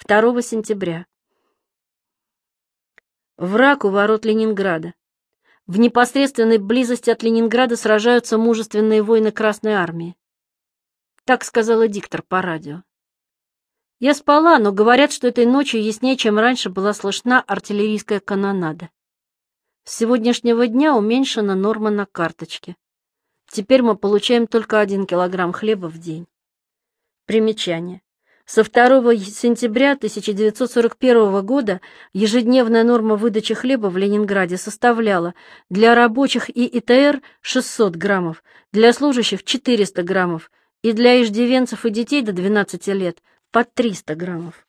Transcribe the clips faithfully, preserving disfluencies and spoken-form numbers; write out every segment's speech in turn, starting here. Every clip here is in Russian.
второго сентября. Враг у ворот Ленинграда. В непосредственной близости от Ленинграда сражаются мужественные воины Красной Армии. Так сказала диктор по радио. Я спала, но говорят, что этой ночью яснее, чем раньше, была слышна артиллерийская канонада. С сегодняшнего дня уменьшена норма на карточке. Теперь мы получаем только один килограмм хлеба в день. Примечание. Со второго сентября тысяча девятьсот сорок первого года ежедневная норма выдачи хлеба в Ленинграде составляла для рабочих и ИТР шестьсот граммов, для служащих четыреста граммов и для иждивенцев и детей до двенадцати лет по триста граммов.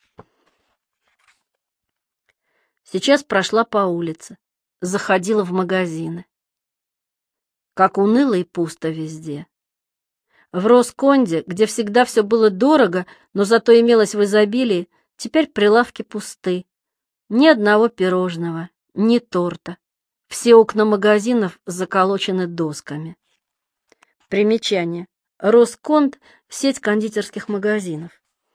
Сейчас прошла по улице, заходила в магазины. Как уныло и пусто везде. В Росконде, где всегда все было дорого, но зато имелось в изобилии, теперь прилавки пусты. Ни одного пирожного, ни торта. Все окна магазинов заколочены досками. Примечание. Росконд — сеть кондитерских магазинов.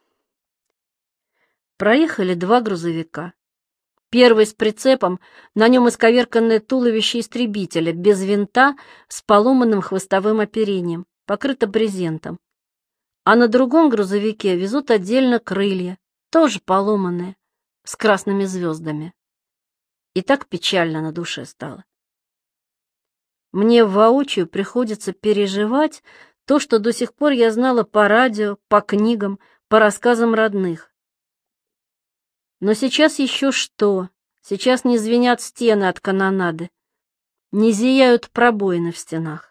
Проехали два грузовика. Первый с прицепом, на нем исковерканное туловище истребителя, без винта, с поломанным хвостовым оперением, покрыто брезентом. А на другом грузовике везут отдельно крылья, тоже поломанные, с красными звездами. И так печально на душе стало. Мне воочию приходится переживать то, что до сих пор я знала по радио, по книгам, по рассказам родных. Но сейчас еще что? Сейчас не звенят стены от канонады, не зияют пробоины в стенах.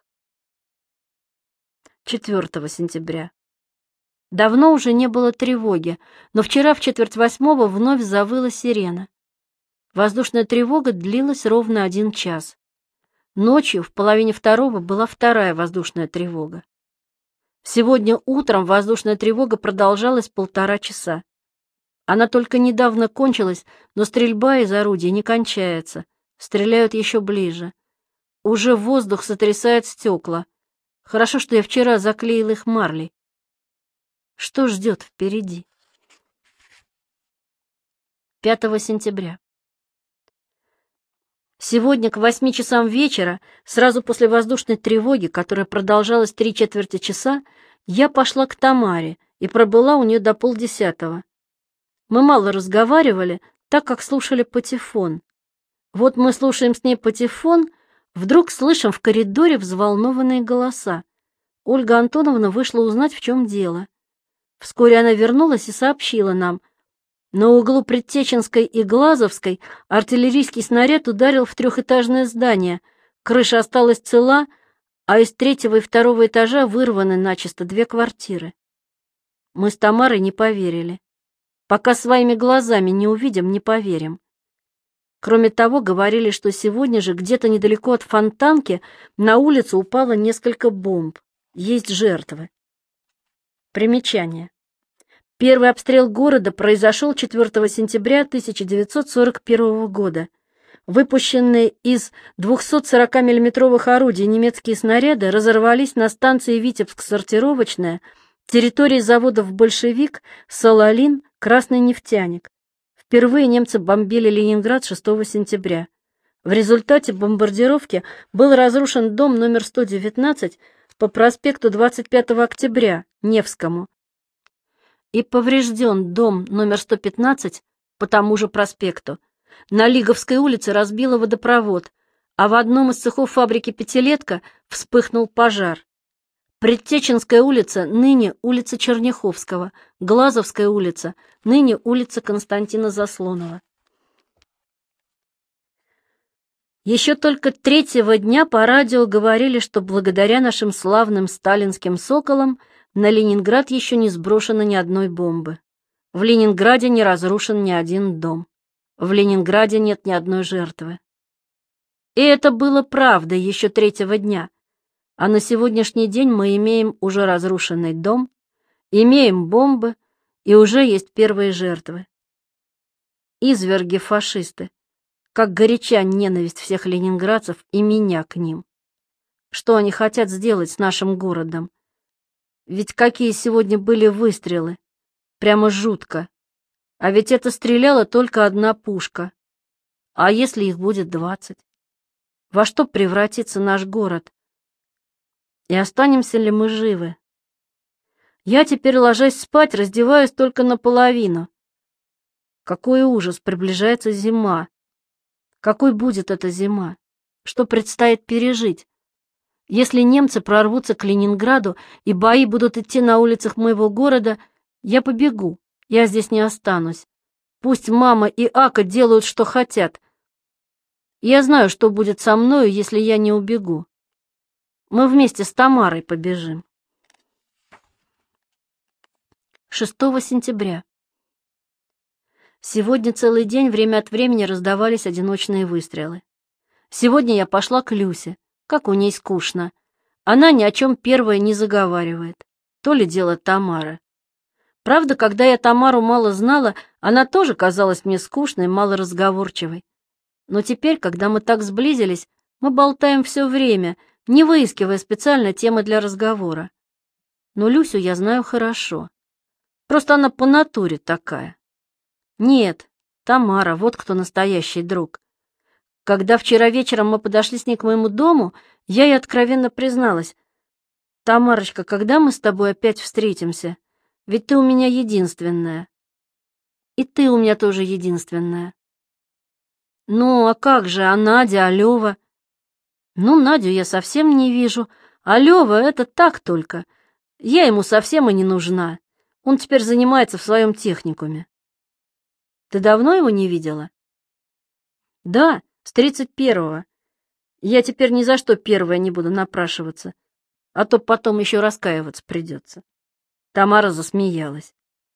четвёртого сентября. Давно уже не было тревоги, но вчера в четверть восьмого вновь завыла сирена. Воздушная тревога длилась ровно один час. Ночью в половине второго была вторая воздушная тревога. Сегодня утром воздушная тревога продолжалась полтора часа. Она только недавно кончилась, но стрельба из орудий не кончается. Стреляют еще ближе. Уже воздух сотрясает стекла. Хорошо, что я вчера заклеил их марлей. Что ждет впереди? пятого сентября. Сегодня к восьми часам вечера, сразу после воздушной тревоги, которая продолжалась три четверти часа, я пошла к Тамаре и пробыла у нее до полдесятого. Мы мало разговаривали, так как слушали патефон. Вот мы слушаем с ней патефон, вдруг слышим в коридоре взволнованные голоса. Ольга Антоновна вышла узнать, в чем дело. Вскоре она вернулась и сообщила нам. На углу Предтеченской и Глазовской артиллерийский снаряд ударил в трехэтажное здание. Крыша осталась цела, а из третьего и второго этажа вырваны начисто две квартиры. Мы с Тамарой не поверили. Пока своими глазами не увидим, не поверим. Кроме того, говорили, что сегодня же где-то недалеко от Фонтанки на улицу упало несколько бомб. Есть жертвы. Примечание. Первый обстрел города произошел четвёртого сентября тысяча девятьсот сорок первого года. Выпущенные из двухсотсорокамиллиметровых орудий немецкие снаряды разорвались на станции Витебск-сортировочная, территории заводов «Большевик», «Салалин», «Красный нефтяник». Впервые немцы бомбили Ленинград шестого сентября. В результате бомбардировки был разрушен дом номер сто девятнадцать по проспекту двадцать пятого октября, Невскому, и поврежден дом номер сто пятнадцать по тому же проспекту. На Лиговской улице разбило водопровод, а в одном из цехов фабрики «Пятилетка» вспыхнул пожар. Предтеченская улица, ныне улица Черняховского, Глазовская улица, ныне улица Константина Заслонова. Еще только третьего дня по радио говорили, что благодаря нашим славным сталинским «Соколам» на Ленинград еще не сброшено ни одной бомбы. В Ленинграде не разрушен ни один дом. В Ленинграде нет ни одной жертвы. И это было правдой еще третьего дня. А на сегодняшний день мы имеем уже разрушенный дом, имеем бомбы, и уже есть первые жертвы. Изверги-фашисты. Как горяча ненависть всех ленинградцев и меня к ним. Что они хотят сделать с нашим городом? Ведь какие сегодня были выстрелы. Прямо жутко. А ведь это стреляла только одна пушка. А если их будет двадцать? Во что превратится наш город? И останемся ли мы живы? Я теперь, ложась спать, раздеваюсь только наполовину. Какой ужас, приближается зима. Какой будет эта зима? Что предстоит пережить? Если немцы прорвутся к Ленинграду и бои будут идти на улицах моего города, я побегу, я здесь не останусь. Пусть мама и Ака делают, что хотят. Я знаю, что будет со мною, если я не убегу. Мы вместе с Тамарой побежим. шестого сентября. Сегодня целый день время от времени раздавались одиночные выстрелы. Сегодня я пошла к Люсе. Как у ней скучно. Она ни о чем первая не заговаривает. То ли дело Тамара. Правда, когда я Тамару мало знала, она тоже казалась мне скучной, малоразговорчивой. Но теперь, когда мы так сблизились, мы болтаем все время, не выискивая специально темы для разговора. Но Люсю я знаю хорошо. Просто она по натуре такая. Нет, Тамара, вот кто настоящий друг. Когда вчера вечером мы подошли с ней к моему дому, я ей откровенно призналась: «Тамарочка, когда мы с тобой опять встретимся? Ведь ты у меня единственная. И ты у меня тоже единственная». «Ну, а как же, а Надя, а Лёва?» «Ну, Надю я совсем не вижу, а Лёва — это так только. Я ему совсем и не нужна. Он теперь занимается в своем техникуме». «Ты давно его не видела?» «Да, с тридцать первого. Я теперь ни за что первая не буду напрашиваться, а то потом еще раскаиваться придется». Тамара засмеялась.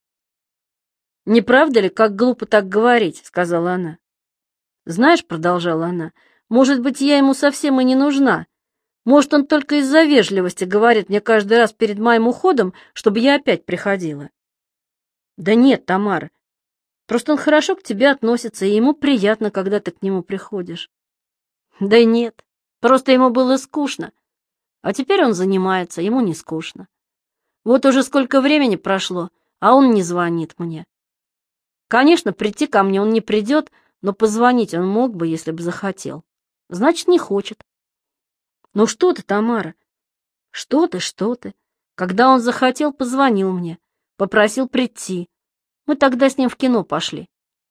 «Не правда ли, как глупо так говорить?» — сказала она. «Знаешь, — продолжала она, — может быть, я ему совсем и не нужна. Может, он только из-за вежливости говорит мне каждый раз перед моим уходом, чтобы я опять приходила». «Да нет, Тамара. Просто он хорошо к тебе относится, и ему приятно, когда ты к нему приходишь». «Да нет, просто ему было скучно. А теперь он занимается, ему не скучно. Вот уже сколько времени прошло, а он не звонит мне. Конечно, прийти ко мне он не придет, но позвонить он мог бы, если бы захотел. Значит, не хочет». «Ну что ты, Тамара? Что ты, что ты? Когда он захотел, позвонил мне, попросил прийти. Мы тогда с ним в кино пошли».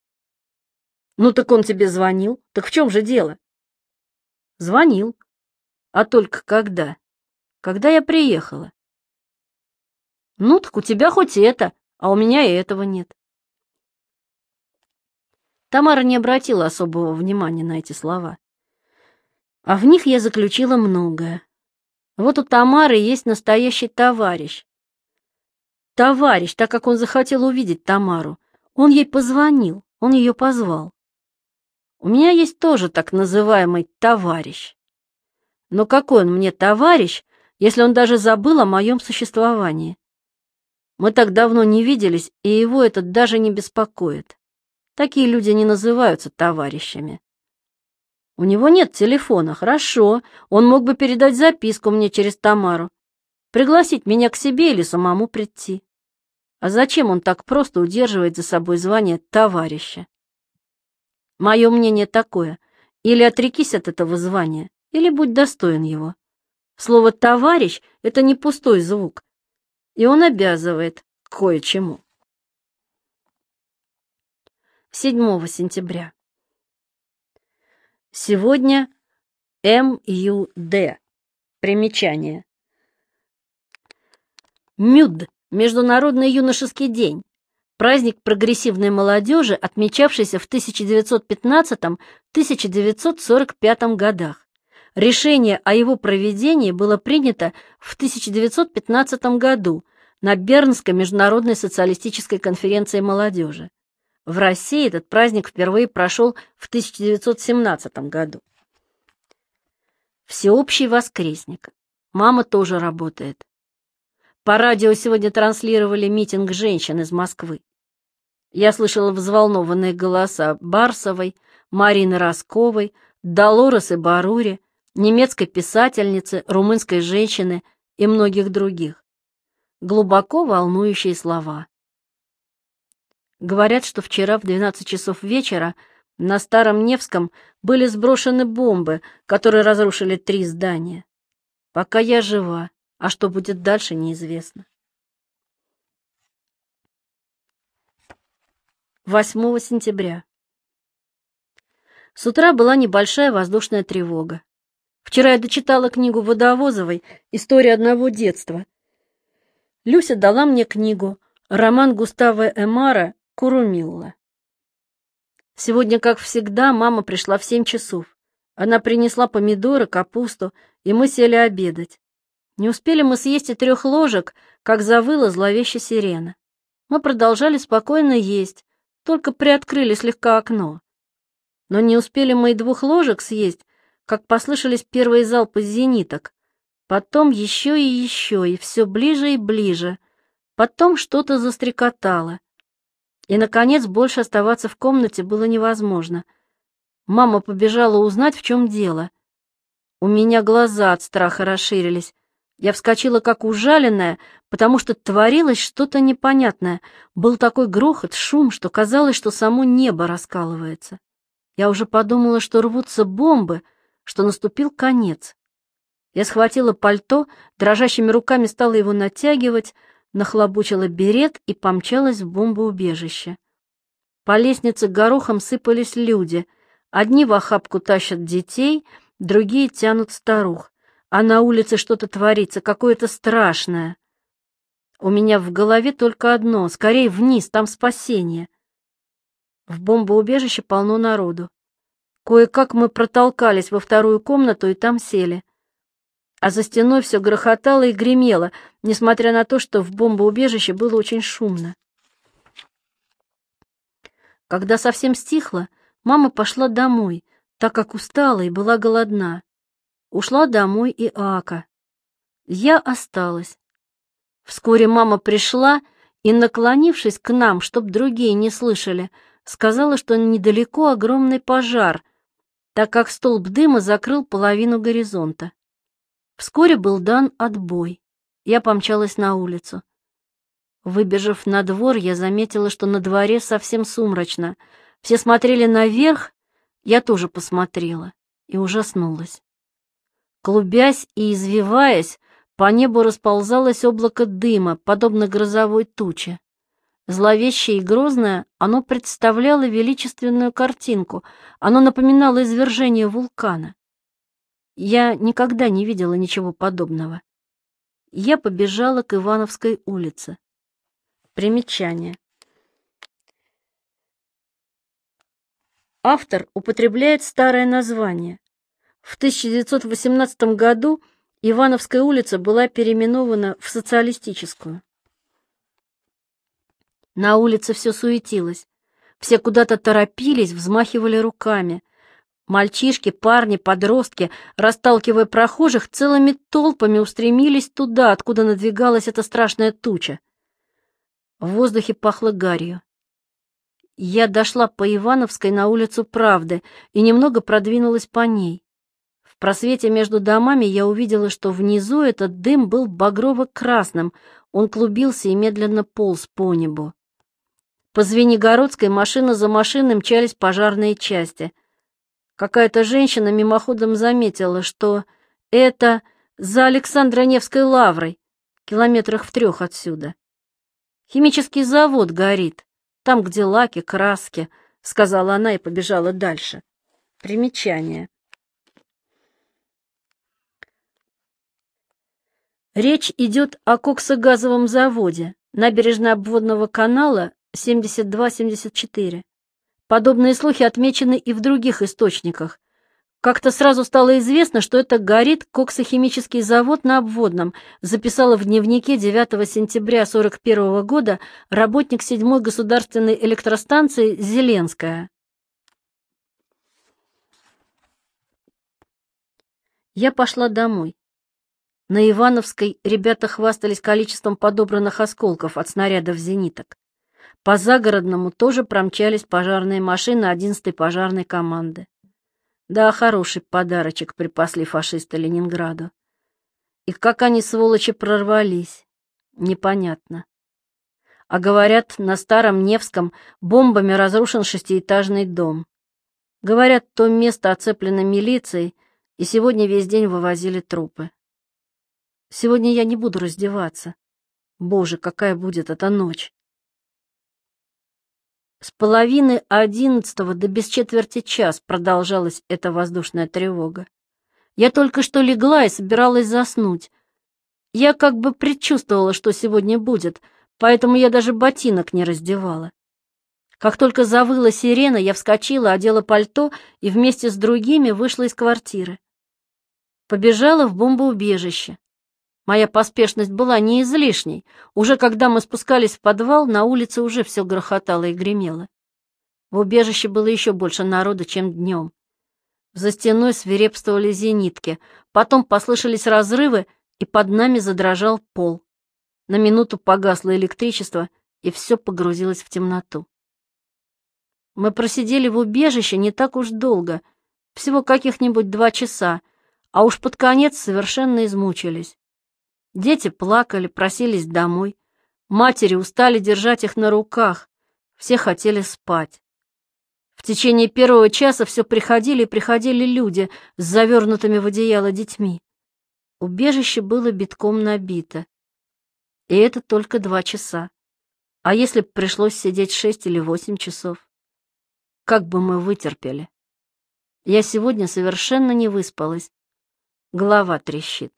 «Ну так он тебе звонил? Так в чем же дело?» «Звонил. А только когда? Когда я приехала». «Ну так у тебя хоть это, а у меня и этого нет». Тамара не обратила особого внимания на эти слова. А в них я заключила многое. Вот у Тамары есть настоящий товарищ. Товарищ, так как он захотел увидеть Тамару. Он ей позвонил, он ее позвал. У меня есть тоже так называемый товарищ. Но какой он мне товарищ, если он даже забыл о моем существовании? Мы так давно не виделись, и его это даже не беспокоит. Такие люди не называются товарищами. У него нет телефона, хорошо, он мог бы передать записку мне через Тамару, пригласить меня к себе или самому прийти. А зачем он так просто удерживает за собой звание товарища? Мое мнение такое: или отрекись от этого звания, или будь достоин его. Слово «товарищ» — это не пустой звук, и он обязывает к кое-чему. седьмого сентября. Сегодня эм ю дэ. Примечание. МЮД – Международный юношеский день. Праздник прогрессивной молодежи, отмечавшийся в тысяча девятьсот пятнадцатом — тысяча девятьсот сорок пятом годах. Решение о его проведении было принято в тысяча девятьсот пятнадцатом году на Бернской международной социалистической конференции молодежи. В России этот праздник впервые прошел в тысяча девятьсот семнадцатом году. Всеобщий воскресник. Мама тоже работает. По радио сегодня транслировали митинг женщин из Москвы. Я слышала взволнованные голоса Барсовой, Марины Росковой, Долоресы Барури, немецкой писательницы, румынской женщины и многих других. Глубоко волнующие слова. Говорят, что вчера в двенадцать часов вечера на Старом Невском были сброшены бомбы, которые разрушили три здания. Пока я жива, а что будет дальше, неизвестно. восьмого сентября. С утра была небольшая воздушная тревога. Вчера я дочитала книгу Водовозовой «История одного детства». Люся дала мне книгу, роман Густава Эмара «Курумилла». Сегодня, как всегда, мама пришла в семь часов. Она принесла помидоры, капусту, и мы сели обедать. Не успели мы съесть и трех ложек, как завыла зловещая сирена. Мы продолжали спокойно есть, только приоткрыли слегка окно. Но не успели мы и двух ложек съесть, как послышались первые залпы зениток. Потом еще и еще, и все ближе и ближе. Потом что-то застрекотало. И, наконец, больше оставаться в комнате было невозможно. Мама побежала узнать, в чем дело. У меня глаза от страха расширились. Я вскочила как ужаленная, потому что творилось что-то непонятное. Был такой грохот, шум, что казалось, что само небо раскалывается. Я уже подумала, что рвутся бомбы, что наступил конец. Я схватила пальто, дрожащими руками стала его натягивать, нахлобучила берет и помчалась в бомбоубежище. По лестнице горохом сыпались люди. Одни в охапку тащат детей, другие тянут старух. А на улице что-то творится, какое-то страшное. У меня в голове только одно — скорее вниз, там спасение. В бомбоубежище полно народу. Кое-как мы протолкались во вторую комнату и там сели. А за стеной все грохотало и гремело, несмотря на то, что в бомбоубежище было очень шумно. Когда совсем стихло, мама пошла домой, так как устала и была голодна. Ушла домой и Ака. Я осталась. Вскоре мама пришла и, наклонившись к нам, чтоб другие не слышали, сказала, что недалеко огромный пожар, так как столб дыма закрыл половину горизонта. Вскоре был дан отбой. Я помчалась на улицу. Выбежав на двор, я заметила, что на дворе совсем сумрачно. Все смотрели наверх, я тоже посмотрела и ужаснулась. Клубясь и извиваясь, по небу расползалось облако дыма, подобно грозовой туче. Зловещее и грозное, оно представляло величественную картинку, оно напоминало извержение вулкана. Я никогда не видела ничего подобного. Я побежала к Ивановской улице. Примечание. Автор употребляет старое название. В тысяча девятьсот восемнадцатом году Ивановская улица была переименована в Социалистическую. На улице все суетилось. Все куда-то торопились, взмахивали руками. Мальчишки, парни, подростки, расталкивая прохожих, целыми толпами устремились туда, откуда надвигалась эта страшная туча. В воздухе пахло гарью. Я дошла по Ивановской на улицу Правды и немного продвинулась по ней. В просвете между домами я увидела, что внизу этот дым был багрово-красным, он клубился и медленно полз по небу. По Звенигородской машина за машиной мчались пожарные части. Какая-то женщина мимоходом заметила, что это за Александро-Невской лаврой, километрах в трех отсюда. «Химический завод горит, там, где лаки, краски», — сказала она и побежала дальше. Примечание. Речь идет о коксогазовом заводе, набережно-обводного канала семьдесят два семьдесят четыре. Подобные слухи отмечены и в других источниках. Как-то сразу стало известно, что это горит коксохимический завод на Обводном, записала в дневнике девятого сентября сорок первого года работник седьмой государственной электростанции Зеленская. Я пошла домой. На Ивановской ребята хвастались количеством подобранных осколков от снарядов зениток. По Загородному тоже промчались пожарные машины одиннадцатой пожарной команды. Да, хороший подарочек припасли фашисты Ленинграду. И как они, сволочи, прорвались, непонятно. а говорят, на Старом Невском бомбами разрушен шестиэтажный дом. Говорят, то место оцеплено милицией, и сегодня весь день вывозили трупы. Сегодня я не буду раздеваться. Боже, какая будет эта ночь! С половины одиннадцатого до без четверти час продолжалась эта воздушная тревога. Я только что легла и собиралась заснуть. Я как бы предчувствовала, что сегодня будет, поэтому я даже ботинок не раздевала. Как только завыла сирена, я вскочила, одела пальто и вместе с другими вышла из квартиры. Побежала в бомбоубежище. Моя поспешность была не излишней. Уже когда мы спускались в подвал, на улице уже все грохотало и гремело. В убежище было еще больше народа, чем днем. За стеной свирепствовали зенитки, потом послышались разрывы, и под нами задрожал пол. На минуту погасло электричество, и все погрузилось в темноту. Мы просидели в убежище не так уж долго, всего каких-нибудь два часа, а уж под конец совершенно измучились. Дети плакали, просились домой, матери устали держать их на руках, все хотели спать. В течение первого часа все приходили и приходили люди с завернутыми в одеяло детьми. Убежище было битком набито. И это только два часа. А если б пришлось сидеть шесть или восемь часов? Как бы мы вытерпели? Я сегодня совершенно не выспалась. Голова трещит.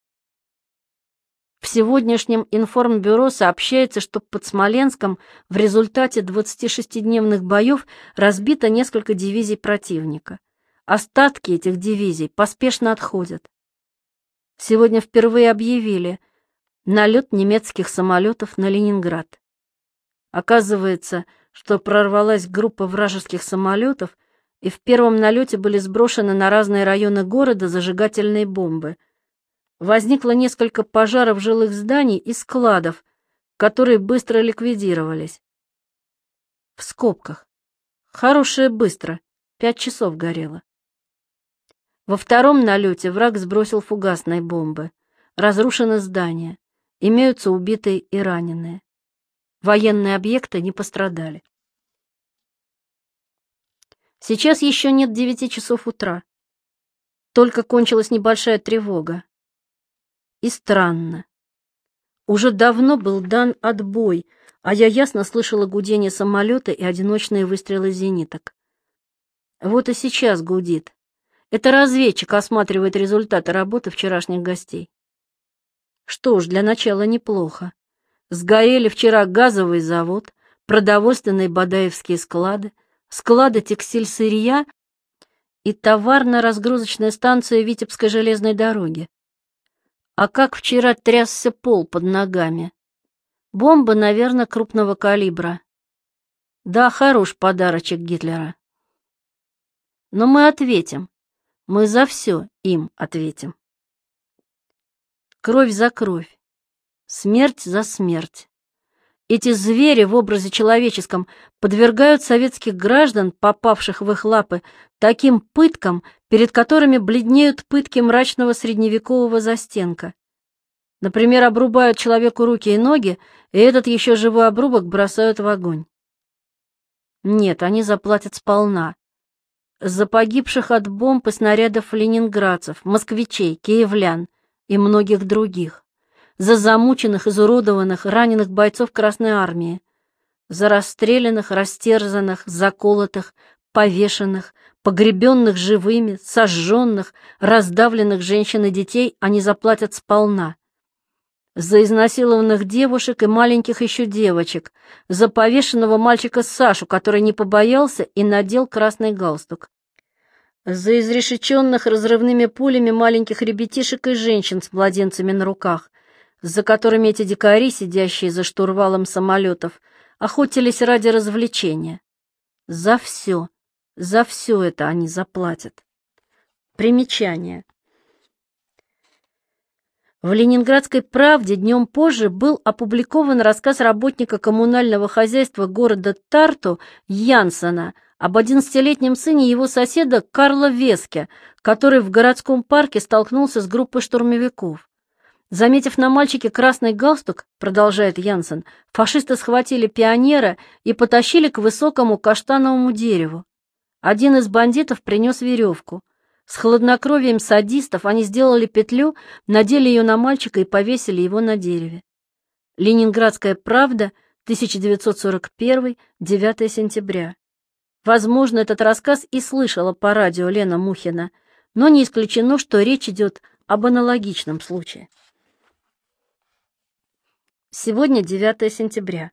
В сегодняшнем информбюро сообщается, что под Смоленском в результате двадцатишестидневных боев разбито несколько дивизий противника. Остатки этих дивизий поспешно отходят. Сегодня впервые объявили налет немецких самолетов на Ленинград. Оказывается, что прорвалась группа вражеских самолетов, и в первом налете были сброшены на разные районы города зажигательные бомбы. Возникло несколько пожаров жилых зданий и складов, которые быстро ликвидировались. В скобках. Хорошее быстро. Пять часов горело. Во втором налете враг сбросил фугасные бомбы. Разрушены здания. Имеются убитые и раненые. Военные объекты не пострадали. Сейчас еще нет девяти часов утра. Только кончилась небольшая тревога. И странно. Уже давно был дан отбой, а я ясно слышала гудение самолета и одиночные выстрелы зениток. Вот и сейчас гудит. Это разведчик осматривает результаты работы вчерашних гостей. Что ж, для начала неплохо. Сгорели вчера газовый завод, продовольственные бадаевские склады, склады текстиль-сырья и товарно-разгрузочная станция Витебской железной дороги. А как вчера трясся пол под ногами. Бомба, наверное, крупного калибра. Да, хорош подарочек Гитлера. Но мы ответим. Мы за все им ответим. Кровь за кровь. Смерть за смерть. Эти звери в образе человеческом подвергают советских граждан, попавших в их лапы, таким пыткам, перед которыми бледнеют пытки мрачного средневекового застенка. Например, обрубают человеку руки и ноги, и этот еще живой обрубок бросают в огонь. Нет, они заплатят сполна. За погибших от бомб и снарядов ленинградцев, москвичей, киевлян и многих других. За замученных, изуродованных, раненых бойцов Красной Армии, за расстрелянных, растерзанных, заколотых, повешенных, погребенных живыми, сожженных, раздавленных женщин и детей они заплатят сполна. За изнасилованных девушек и маленьких еще девочек, за повешенного мальчика Сашу, который не побоялся и надел красный галстук. За изрешеченных разрывными пулями маленьких ребятишек и женщин с младенцами на руках, за которыми эти дикари, сидящие за штурвалом самолетов, охотились ради развлечения. За все, за все это они заплатят. Примечание. В «Ленинградской правде» днем позже был опубликован рассказ работника коммунального хозяйства города Тарту Янсена об одиннадцатилетнем сыне его соседа Карла Веске, который в городском парке столкнулся с группой штурмовиков. Заметив на мальчике красный галстук, продолжает Янсен, фашисты схватили пионера и потащили к высокому каштановому дереву. Один из бандитов принес веревку. С хладнокровием садистов они сделали петлю, надели ее на мальчика и повесили его на дереве. Ленинградская правда, тысяча девятьсот сорок первый, девятое сентября. Возможно, этот рассказ и слышала по радио Лена Мухина, но не исключено, что речь идет об аналогичном случае. Сегодня девятое сентября.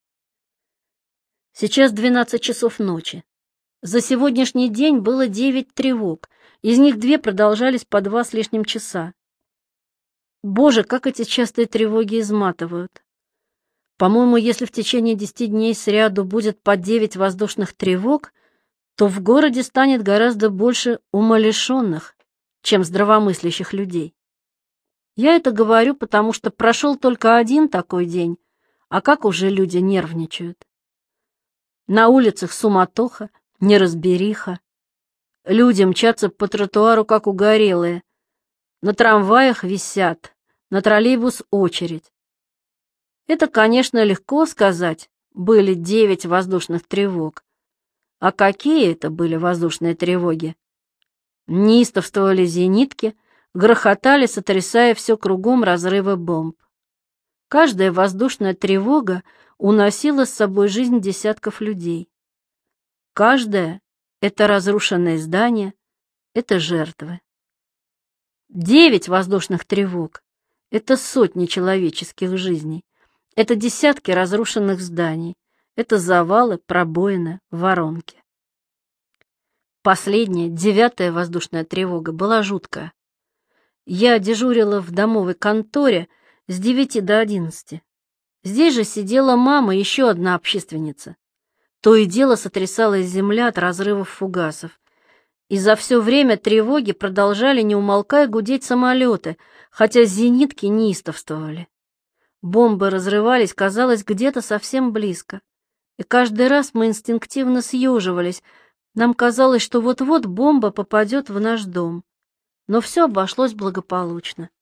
Сейчас двенадцать часов ночи. За сегодняшний день было девять тревог, из них две продолжались по два с лишним часа. Боже, как эти частые тревоги изматывают. По-моему, если в течение десяти дней сряду будет по девять воздушных тревог, то в городе станет гораздо больше умалишенных, чем здравомыслящих людей. Я это говорю, потому что прошел только один такой день, а как уже люди нервничают. На улицах суматоха, неразбериха. Люди мчатся по тротуару, как угорелые. На трамваях висят, на троллейбус очередь. Это, конечно, легко сказать, были девять воздушных тревог. А какие это были воздушные тревоги? Неистовствовали зенитки, грохотали, сотрясая все кругом разрывы бомб. Каждая воздушная тревога уносила с собой жизнь десятков людей. Каждая — это разрушенные здания, это жертвы. Девять воздушных тревог — это сотни человеческих жизней, это десятки разрушенных зданий, это завалы, пробоины, воронки. Последняя, девятая воздушная тревога была жуткая. Я дежурила в домовой конторе с девяти до одиннадцати. Здесь же сидела мама и еще одна общественница. То и дело сотрясалась земля от разрывов фугасов. И за все время тревоги продолжали, не умолкая, гудеть самолеты, хотя зенитки неистовствовали. Бомбы разрывались, казалось, где-то совсем близко. И каждый раз мы инстинктивно съеживались. Нам казалось, что вот-вот бомба попадет в наш дом. Но все обошлось благополучно.